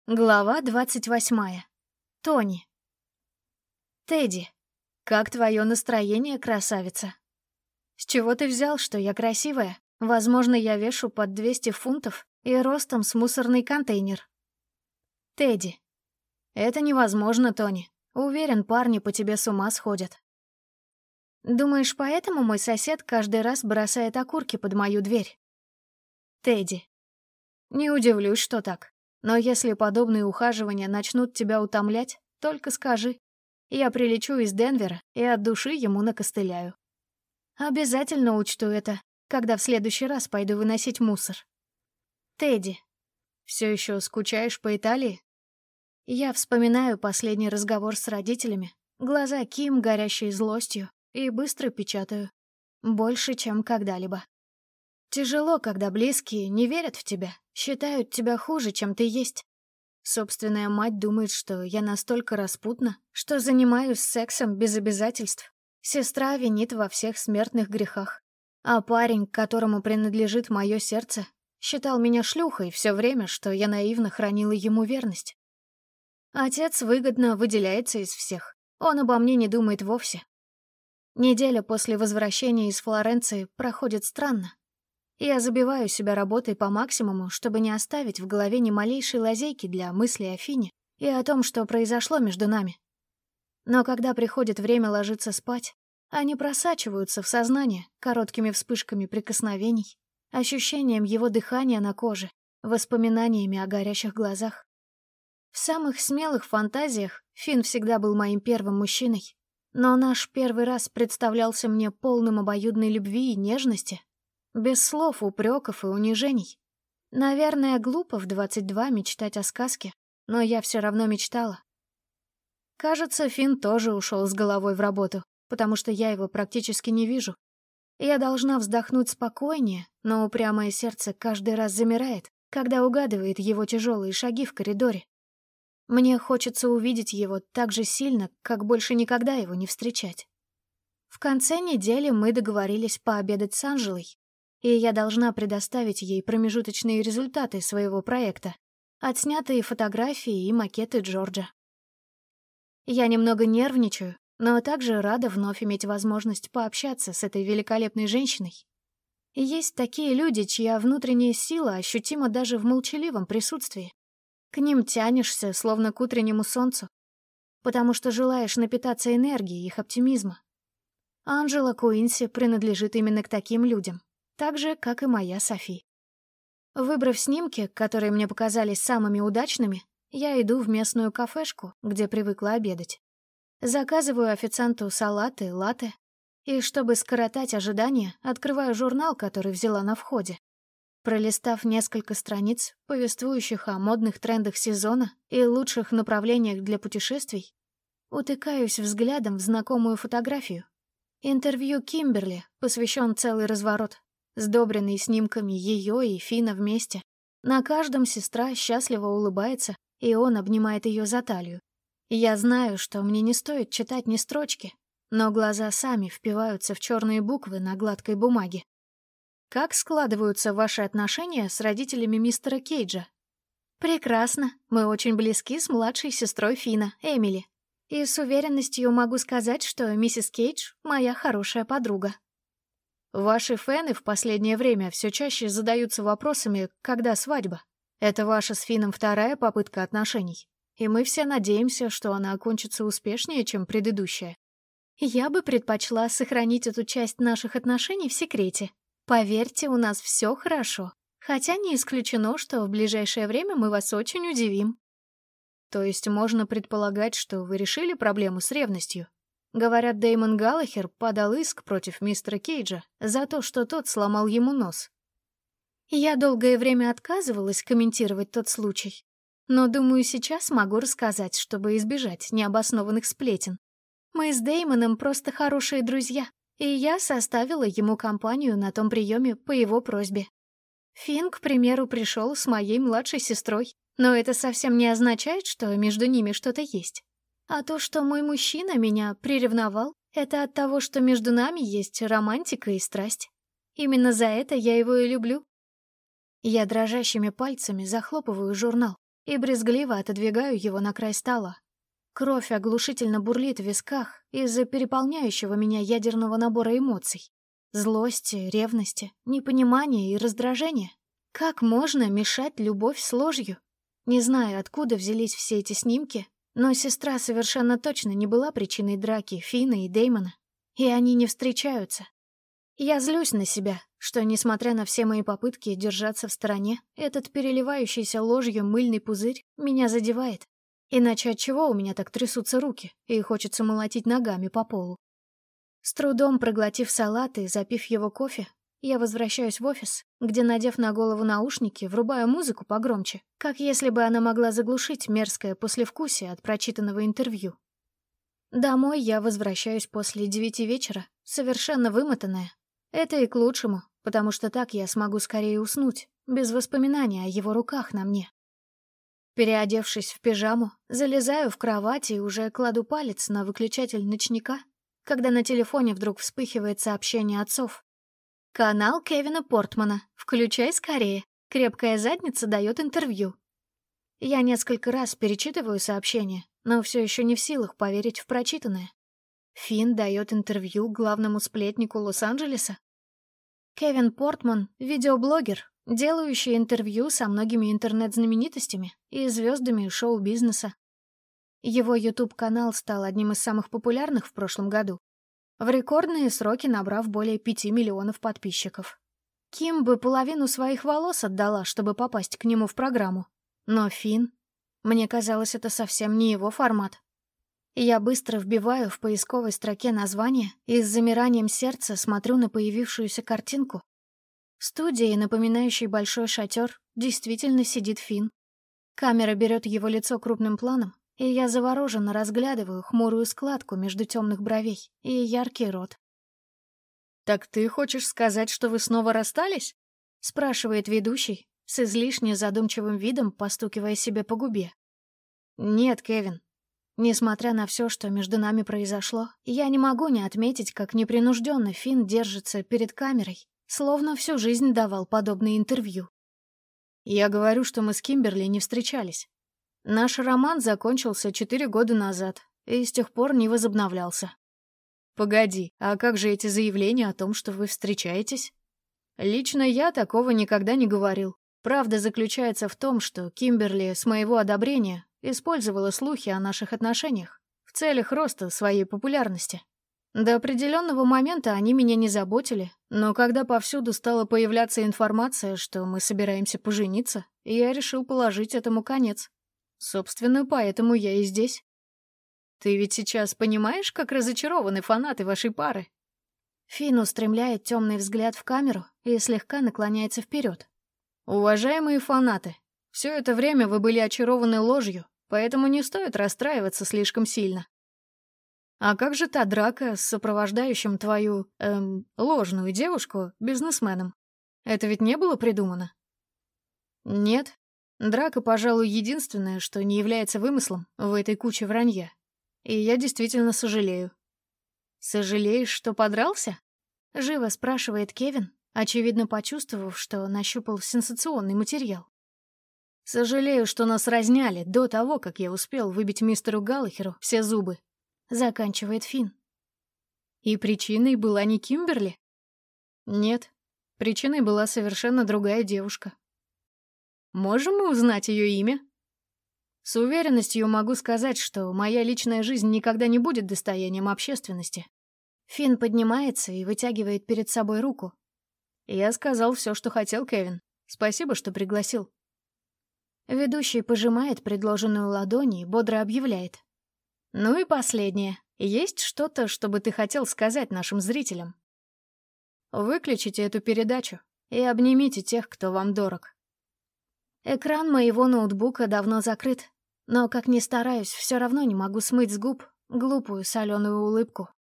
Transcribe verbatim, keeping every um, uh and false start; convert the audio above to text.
Глава двадцать восьмая. Тони. Тедди, как твое настроение, красавица? С чего ты взял, что я красивая? Возможно, я вешу под двести фунтов и ростом с мусорный контейнер. Тедди. Это невозможно, Тони. Уверен, парни по тебе с ума сходят. Думаешь, поэтому мой сосед каждый раз бросает окурки под мою дверь? Тедди. Не удивлюсь, что так. Но если подобные ухаживания начнут тебя утомлять, только скажи. Я прилечу из Денвера и от души ему накостыляю. Обязательно учту это, когда в следующий раз пойду выносить мусор. Тедди, все еще скучаешь по Италии? Я вспоминаю последний разговор с родителями, глаза Ким, горящие злостью, и быстро печатаю. Больше, чем когда-либо. Тяжело, когда близкие не верят в тебя, считают тебя хуже, чем ты есть. Собственная мать думает, что я настолько распутна, что занимаюсь сексом без обязательств. Сестра винит во всех смертных грехах. А парень, которому принадлежит мое сердце, считал меня шлюхой все время, что я наивно хранила ему верность. Отец выгодно выделяется из всех. Он обо мне не думает вовсе. Неделя после возвращения из Флоренции проходит странно. Я забиваю себя работой по максимуму, чтобы не оставить в голове ни малейшей лазейки для мыслей о Фине и о том, что произошло между нами. Но когда приходит время ложиться спать, они просачиваются в сознание короткими вспышками прикосновений, ощущением его дыхания на коже, воспоминаниями о горящих глазах. В самых смелых фантазиях Фин всегда был моим первым мужчиной, но наш первый раз представлялся мне полным обоюдной любви и нежности, без слов, упреков и унижений. Наверное, глупо в двадцать два мечтать о сказке, но я все равно мечтала. Кажется, Фин тоже ушел с головой в работу, потому что я его практически не вижу. Я должна вздохнуть спокойнее, но упрямое сердце каждый раз замирает, когда угадывает его тяжелые шаги в коридоре. Мне хочется увидеть его так же сильно, как больше никогда его не встречать. В конце недели мы договорились пообедать с Анжелой, и я должна предоставить ей промежуточные результаты своего проекта, отснятые фотографии и макеты Джорджа. Я немного нервничаю, но также рада вновь иметь возможность пообщаться с этой великолепной женщиной. И есть такие люди, чья внутренняя сила ощутима даже в молчаливом присутствии. К ним тянешься, словно к утреннему солнцу, потому что желаешь напитаться энергией их оптимизма. Анжела Куинси принадлежит именно к таким людям, так же, как и моя Софи. Выбрав снимки, которые мне показались самыми удачными, я иду в местную кафешку, где привыкла обедать. Заказываю официанту салаты, латте, и, чтобы скоротать ожидания, открываю журнал, который взяла на входе. Пролистав несколько страниц, повествующих о модных трендах сезона и лучших направлениях для путешествий, утыкаюсь взглядом в знакомую фотографию. Интервью Кимберли посвящен целый разворот, сдобренный снимками ее и Фина вместе. На каждом сестра счастливо улыбается, и он обнимает ее за талию. Я знаю, что мне не стоит читать ни строчки, но глаза сами впиваются в черные буквы на гладкой бумаге. Как складываются ваши отношения с родителями мистера Кейджа? Прекрасно. Мы очень близки с младшей сестрой Фина, Эмили. И с уверенностью могу сказать, что миссис Кейдж — моя хорошая подруга. Ваши фэны в последнее время все чаще задаются вопросами, когда свадьба. Это ваша с Фином вторая попытка отношений, и мы все надеемся, что она окончится успешнее, чем предыдущая. Я бы предпочла сохранить эту часть наших отношений в секрете. Поверьте, у нас все хорошо, хотя не исключено, что в ближайшее время мы вас очень удивим. То есть можно предполагать, что вы решили проблему с ревностью? Говорят, Дэймон Галлахер подал иск против мистера Кейджа за то, что тот сломал ему нос. Я долгое время отказывалась комментировать тот случай, но, думаю, сейчас могу рассказать, чтобы избежать необоснованных сплетен. Мы с Дэймоном просто хорошие друзья, и я составила ему компанию на том приеме по его просьбе. Финн, к примеру, пришел с моей младшей сестрой, но это совсем не означает, что между ними что-то есть. А то, что мой мужчина меня приревновал, это от того, что между нами есть романтика и страсть. Именно за это я его и люблю. Я дрожащими пальцами захлопываю журнал и брезгливо отодвигаю его на край стола. Кровь оглушительно бурлит в висках из-за переполняющего меня ядерного набора эмоций. Злости, ревности, непонимания и раздражения. Как можно мешать любовь с ложью? Не знаю, откуда взялись все эти снимки, но сестра совершенно точно не была причиной драки Финна и Дэймона, и они не встречаются. Я злюсь на себя, что, несмотря на все мои попытки держаться в стороне, этот переливающийся ложью мыльный пузырь меня задевает. Иначе отчего у меня так трясутся руки и хочется молотить ногами по полу? С трудом проглотив салат и запив его кофе, я возвращаюсь в офис, где, надев на голову наушники, врубаю музыку погромче, как если бы она могла заглушить мерзкое послевкусие от прочитанного интервью. Домой я возвращаюсь после девяти вечера, совершенно вымотанная. Это и к лучшему, потому что так я смогу скорее уснуть, без воспоминаний о его руках на мне. Переодевшись в пижаму, залезаю в кровать и уже кладу палец на выключатель ночника, когда на телефоне вдруг вспыхивает сообщение отцов. «Канал Кевина Портмана. Включай скорее. Крепкая задница дает интервью». Я несколько раз перечитываю сообщение, но все еще не в силах поверить в прочитанное. Финн дает интервью главному сплетнику Лос-Анджелеса. Кевин Портман — видеоблогер, делающий интервью со многими интернет-знаменитостями и звездами шоу-бизнеса. Его YouTube-канал стал одним из самых популярных в прошлом году, в рекордные сроки набрав более пяти миллионов подписчиков. Ким бы половину своих волос отдала, чтобы попасть к нему в программу. Но Финн... Мне казалось, это совсем не его формат. Я быстро вбиваю в поисковой строке название и с замиранием сердца смотрю на появившуюся картинку. В студии, напоминающей большой шатер, действительно сидит Финн. Камера берет его лицо крупным планом, и я завороженно разглядываю хмурую складку между темных бровей и яркий рот. «Так ты хочешь сказать, что вы снова расстались?» — спрашивает ведущий, с излишне задумчивым видом постукивая себе по губе. «Нет, Кевин. Несмотря на все, что между нами произошло, я не могу не отметить, как непринужденно Финн держится перед камерой, словно всю жизнь давал подобные интервью. Я говорю, что мы с Кимберли не встречались. Наш роман закончился четыре года назад и с тех пор не возобновлялся. Погоди, а как же эти заявления о том, что вы встречаетесь? Лично я такого никогда не говорил. Правда заключается в том, что Кимберли с моего одобрения использовала слухи о наших отношениях в целях роста своей популярности. До определенного момента они меня не заботили, но когда повсюду стала появляться информация, что мы собираемся пожениться, я решил положить этому конец. Собственно, поэтому я и здесь. Ты ведь сейчас понимаешь, как разочарованы фанаты вашей пары? Финн устремляет темный взгляд в камеру и слегка наклоняется вперед. Уважаемые фанаты, все это время вы были очарованы ложью, поэтому не стоит расстраиваться слишком сильно. А как же та драка с сопровождающим твою, эм, ложную девушку бизнесменом? Это ведь не было придумано? Нет. Драка, пожалуй, единственное, что не является вымыслом в этой куче вранья. И я действительно сожалею. «Сожалеешь, что подрался?» — живо спрашивает Кевин, очевидно почувствовав, что нащупал сенсационный материал. «Сожалею, что нас разняли до того, как я успел выбить мистеру Галлахеру все зубы», — заканчивает Финн. «И причиной была не Кимберли?» «Нет, причиной была совершенно другая девушка». «Можем мы узнать ее имя?» «С уверенностью могу сказать, что моя личная жизнь никогда не будет достоянием общественности». Финн поднимается и вытягивает перед собой руку. «Я сказал все, что хотел, Кевин. Спасибо, что пригласил». Ведущий пожимает предложенную ладонь и бодро объявляет. «Ну и последнее. Есть что-то, что бы ты хотел сказать нашим зрителям?» «Выключите эту передачу и обнимите тех, кто вам дорог». Экран моего ноутбука давно закрыт, но, как ни стараюсь, все равно не могу смыть с губ глупую соленую улыбку.